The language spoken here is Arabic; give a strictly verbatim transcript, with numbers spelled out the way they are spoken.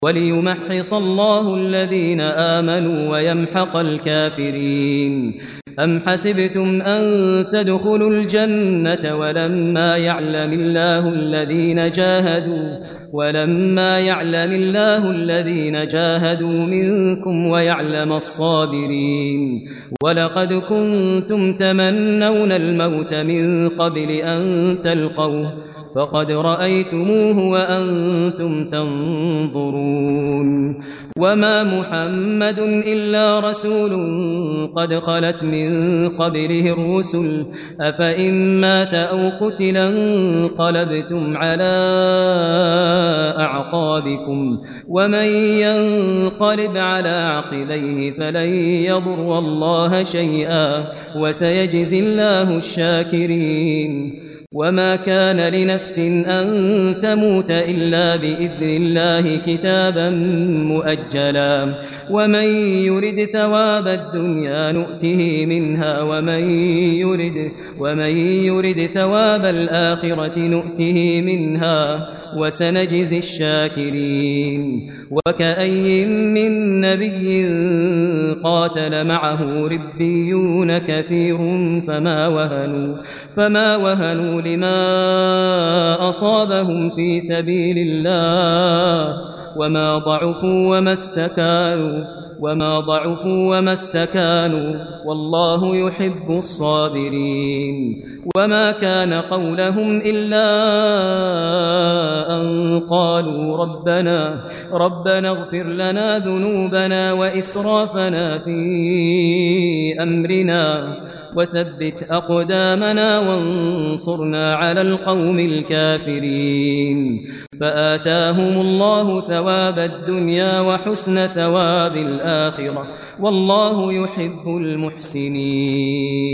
وليمحص الله الذين آمنوا ويمحق الكافرين. أم حسبتم أن تدخلوا الجنة ولما يعلم الله الذين جاهدوا ولما يعلم الله الذين جاهدوا منكم ويعلم الصابرين. ولقد كنتم تمنون الموت من قبل أن تلقوه فقد رأيتموه وأنتم تنظرون. وما محمد إلا رسول قد خلت من قبله الرسل أفإن مات أو قتل انقلبتم على أعقابكم ومن ينقلب على عقبيه فلن يضر الله شيئا وسيجزي الله الشاكرين. وما كان لنفس أن تموت إلا بإذن الله كتابا مؤجلا ومن يرد ثواب الدنيا نؤته منها ومن يرد, ومن يرد ثواب الآخرة نؤته منها وسنجزي الشاكرين. وكأي من نبي قاتل معه ربيون كثير فما وهنوا, فما وهنوا لما أصابهم في سبيل الله وما ضعفوا وما استكانوا وما ضعفوا وما استكانوا والله يحب الصابرين. وما كان قولهم إلا أن قالوا ربنا ربنا اغفر لنا ذنوبنا وإسرافنا في أمرنا وثبت أقدامنا وانصرنا على القوم الكافرين. فآتاهم الله ثواب الدنيا وحسن ثواب الآخرة والله يحب المحسنين.